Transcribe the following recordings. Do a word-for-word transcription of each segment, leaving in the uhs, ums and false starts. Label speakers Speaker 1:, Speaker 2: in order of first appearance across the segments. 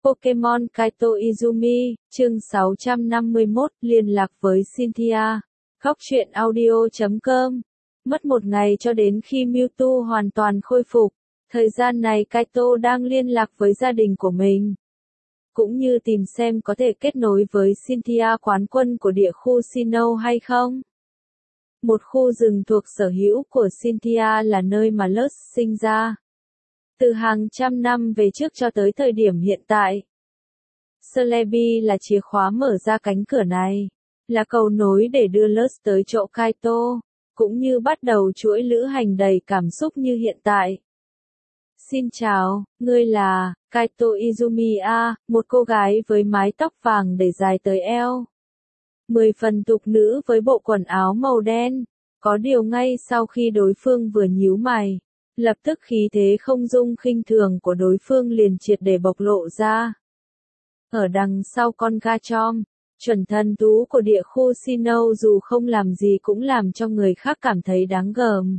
Speaker 1: Pokemon Kaito Izumi, chương sáu trăm năm mươi mốt, liên lạc với Cynthia. Góc truyện audio chấm com. Mất một ngày cho đến khi Mewtwo hoàn toàn khôi phục. Thời gian này Kaito đang liên lạc với gia đình của mình, cũng như tìm xem có thể kết nối với Cynthia quán quân của địa khu Sinnoh hay không. Một khu rừng thuộc sở hữu của Cynthia là nơi mà Luz sinh ra. Từ hàng trăm năm về trước cho tới thời điểm hiện tại, Celebi là chìa khóa mở ra cánh cửa này, là cầu nối để đưa Luz tới chỗ Kaito, cũng như bắt đầu chuỗi lữ hành đầy cảm xúc như hiện tại. Xin chào, ngươi là Kaito Izumi a, một cô gái với mái tóc vàng để dài tới eo. Mười phần tục nữ với bộ quần áo màu đen, có điều ngay sau khi đối phương vừa nhíu mày, lập tức khí thế không dung khinh thường của đối phương liền triệt để bộc lộ ra. Ở đằng sau con Garchomp, chuẩn thần thú của địa khu Sinnoh dù không làm gì cũng làm cho người khác cảm thấy đáng gờm.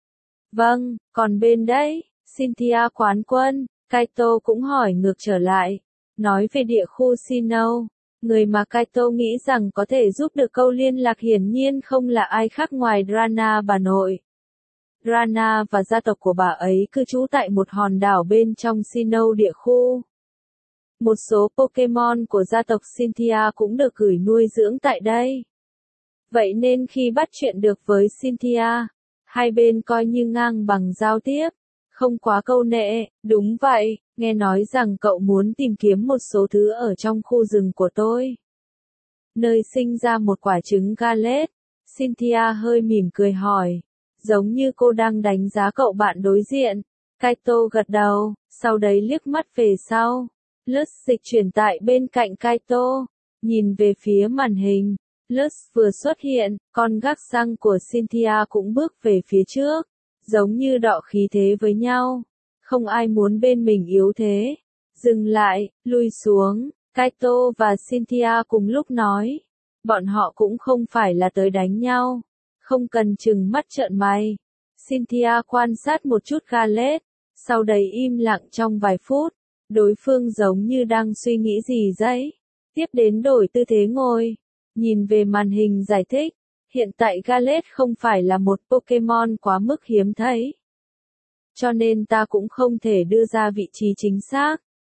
Speaker 1: Vâng, còn bên đấy, Cynthia quán quân, Kaito cũng hỏi ngược trở lại, nói về địa khu Sinnoh, người mà Kaito nghĩ rằng có thể giúp được câu liên lạc hiển nhiên không là ai khác ngoài Drana bà nội. Drana và gia tộc của bà ấy cư trú tại một hòn đảo bên trong Sinnoh địa khu. Một số Pokemon của gia tộc Cynthia cũng được gửi nuôi dưỡng tại đây. Vậy nên khi bắt chuyện được với Cynthia, hai bên coi như ngang bằng giao tiếp, không quá câu nệ. Đúng vậy, nghe nói rằng cậu muốn tìm kiếm một số thứ ở trong khu rừng của tôi, nơi sinh ra một quả trứng Gallet. Cynthia hơi mỉm cười hỏi, giống như cô đang đánh giá cậu bạn đối diện. Kaito gật đầu, sau đấy liếc mắt về sau. Luz dịch chuyển tại bên cạnh Kaito, nhìn về phía màn hình. Luz vừa xuất hiện, con gác xăng của Cynthia cũng bước về phía trước, giống như đọ khí thế với nhau. Không ai muốn bên mình yếu thế. Dừng lại, lui xuống. Kaito và Cynthia cùng lúc nói. Bọn họ cũng không phải là tới đánh nhau. Không cần chừng mắt trợn mày. Cynthia quan sát một chút Gallet, sau đấy im lặng trong vài phút. Đối phương giống như đang suy nghĩ gì đấy. Tiếp đến đổi tư thế ngồi, nhìn về màn hình giải thích. Hiện tại Gallet không phải là một Pokemon quá mức hiếm thấy, cho nên ta cũng không thể đưa ra vị trí chính xác.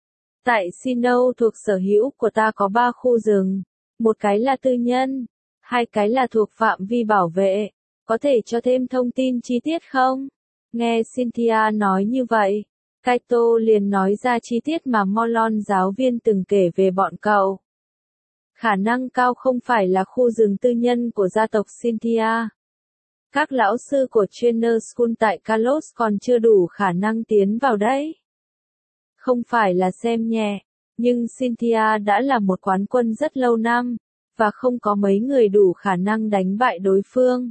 Speaker 1: Tại Sinnoh thuộc sở hữu của ta có ba khu rừng, một cái là tư nhân, hai cái là thuộc phạm vi bảo vệ. Có thể cho thêm thông tin chi tiết không? Nghe Cynthia nói như vậy, Kaito liền nói ra chi tiết mà Morlon giáo viên từng kể về bọn cậu. Khả năng cao không phải là khu rừng tư nhân của gia tộc Cynthia. Các lão sư của Trainer School tại Kalos còn chưa đủ khả năng tiến vào đấy. Không phải là xem nhẹ, nhưng Cynthia đã là một quán quân rất lâu năm, và không có mấy người đủ khả năng đánh bại đối phương.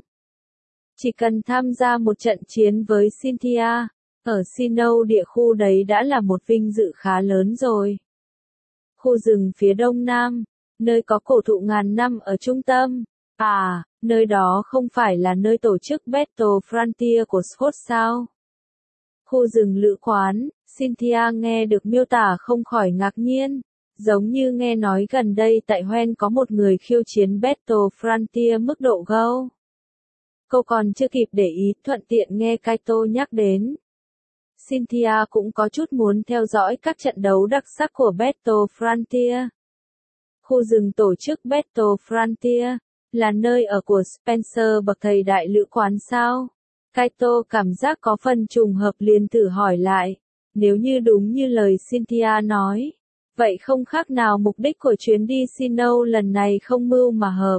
Speaker 1: Chỉ cần tham gia một trận chiến với Cynthia, ở Sinnoh địa khu đấy đã là một vinh dự khá lớn rồi. Khu rừng phía đông nam, nơi có cổ thụ ngàn năm ở trung tâm. À, nơi đó không phải là nơi tổ chức Battle Frontier của Scott sao? Khu rừng lữ quán, Cynthia nghe được miêu tả không khỏi ngạc nhiên, giống như nghe nói gần đây tại Hoenn có một người khiêu chiến Battle Frontier mức độ Go. Cô còn chưa kịp để ý, thuận tiện nghe Kaito nhắc đến. Cynthia cũng có chút muốn theo dõi các trận đấu đặc sắc của Battle Frontier. Khu rừng tổ chức Battle Frontier là nơi ở của Spencer bậc thầy đại lữ quán sao? Kaito cảm giác có phần trùng hợp liền thử hỏi lại. Nếu như đúng như lời Cynthia nói, vậy không khác nào mục đích của chuyến đi Sinnoh lần này không mưu mà hợp.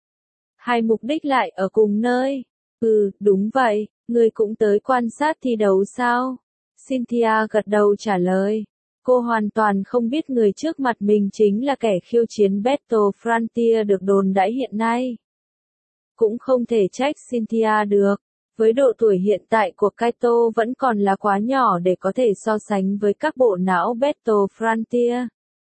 Speaker 1: Hai mục đích lại ở cùng nơi. Ừ, đúng vậy, người cũng tới quan sát thi đấu sao? Cynthia gật đầu trả lời. Cô hoàn toàn không biết người trước mặt mình chính là kẻ khiêu chiến Battle Frontier được đồn đãi hiện nay. Cũng không thể trách Cynthia được, với độ tuổi hiện tại của Kaito vẫn còn là quá nhỏ để có thể so sánh với các bộ não Battle Frontier.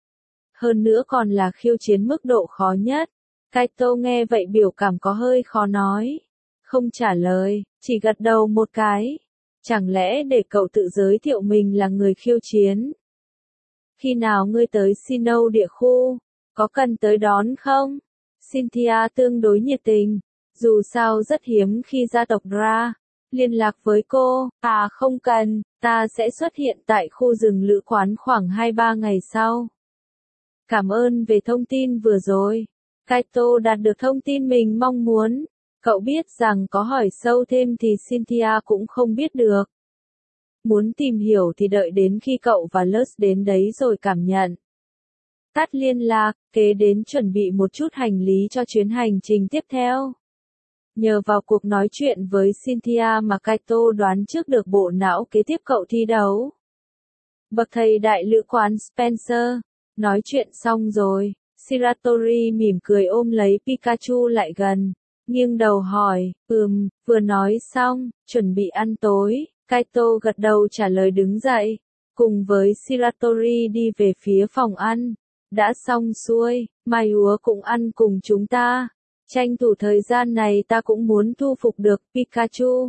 Speaker 1: Hơn nữa còn là khiêu chiến mức độ khó nhất. Kaito nghe vậy biểu cảm có hơi khó nói. Không trả lời, chỉ gật đầu một cái. Chẳng lẽ để cậu tự giới thiệu mình là người khiêu chiến? Khi nào ngươi tới Sinnoh địa khu? Có cần tới đón không? Cynthia tương đối nhiệt tình. Dù sao rất hiếm khi gia tộc Ra liên lạc với cô. À không cần, ta sẽ xuất hiện tại khu rừng lữ quán khoảng hai ba ngày sau. Cảm ơn về thông tin vừa rồi. Kaito đạt được thông tin mình mong muốn. Cậu biết rằng có hỏi sâu thêm thì Cynthia cũng không biết được. Muốn tìm hiểu thì đợi đến khi cậu và Luz đến đấy rồi cảm nhận. Tắt liên lạc, kế đến chuẩn bị một chút hành lý cho chuyến hành trình tiếp theo. Nhờ vào cuộc nói chuyện với Cynthia mà Kaito đoán trước được bộ não kế tiếp cậu thi đấu. Bậc thầy đại lữ quán Spencer. Nói chuyện xong rồi, Shiratori mỉm cười ôm lấy Pikachu lại gần. Nghiêng đầu hỏi, ừm, vừa nói xong, chuẩn bị ăn tối. Kaito gật đầu trả lời đứng dậy. Cùng với Shiratori đi về phía phòng ăn. Đã xong xuôi, Mai Úa cũng ăn cùng chúng ta. Tranh thủ thời gian này ta cũng muốn thu phục được Pikachu.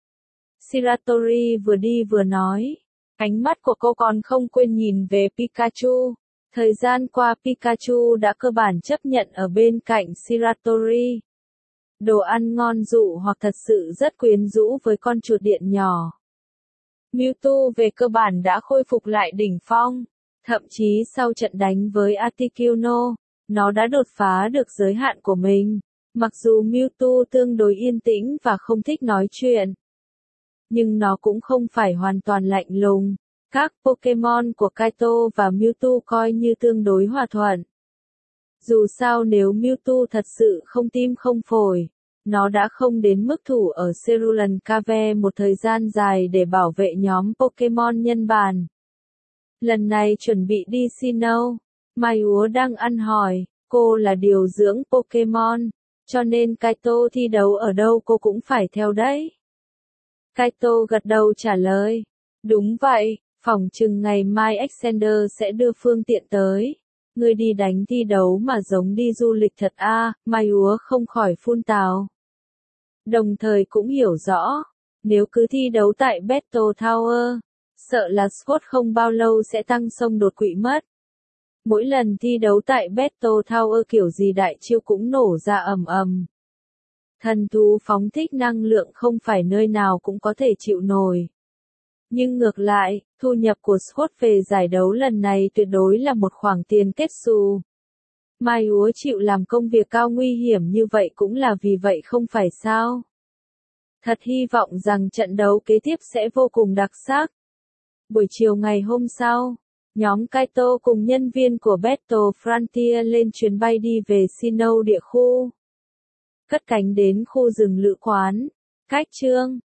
Speaker 1: Shiratori vừa đi vừa nói. Ánh mắt của cô còn không quên nhìn về Pikachu. Thời gian qua Pikachu đã cơ bản chấp nhận ở bên cạnh Shiratori. Đồ ăn ngon dụ hoặc thật sự rất quyến rũ với con chuột điện nhỏ. Mewtwo về cơ bản đã khôi phục lại đỉnh phong. Thậm chí sau trận đánh với Articuno, nó đã đột phá được giới hạn của mình. Mặc dù Mewtwo tương đối yên tĩnh và không thích nói chuyện, nhưng nó cũng không phải hoàn toàn lạnh lùng. Các Pokémon của Kaito và Mewtwo coi như tương đối hòa thuận. Dù sao nếu Mewtwo thật sự không tim không phổi, nó đã không đến mức thủ ở Cerulean Cave một thời gian dài để bảo vệ nhóm Pokémon nhân bản. Lần này chuẩn bị đi Sinnoh, Mai Úa đang ăn hỏi, cô là điều dưỡng Pokémon, cho nên Kaito thi đấu ở đâu cô cũng phải theo đấy. Kaito gật đầu trả lời, đúng vậy, phỏng chừng ngày mai Alexander sẽ đưa phương tiện tới. Ngươi đi đánh thi đấu mà giống đi du lịch thật a, à, Mai Úa không khỏi phun tào. Đồng thời cũng hiểu rõ, nếu cứ thi đấu tại Battle Tower, sợ là Scott không bao lâu sẽ tăng sông đột quỵ mất. Mỗi lần thi đấu tại Battle Tower kiểu gì đại chiêu cũng nổ ra ầm ầm. Thần thú phóng thích năng lượng không phải nơi nào cũng có thể chịu nổi. Nhưng ngược lại, thu nhập của Scott về giải đấu lần này tuyệt đối là một khoản tiền kết xù. Mai Úa chịu làm công việc cao nguy hiểm như vậy cũng là vì vậy không phải sao? Thật hy vọng rằng trận đấu kế tiếp sẽ vô cùng đặc sắc. Buổi chiều ngày hôm sau, nhóm Kaito cùng nhân viên của Battle Frontier lên chuyến bay đi về Sinnoh địa khu. Cất cánh đến khu rừng lữ quán. Cách chương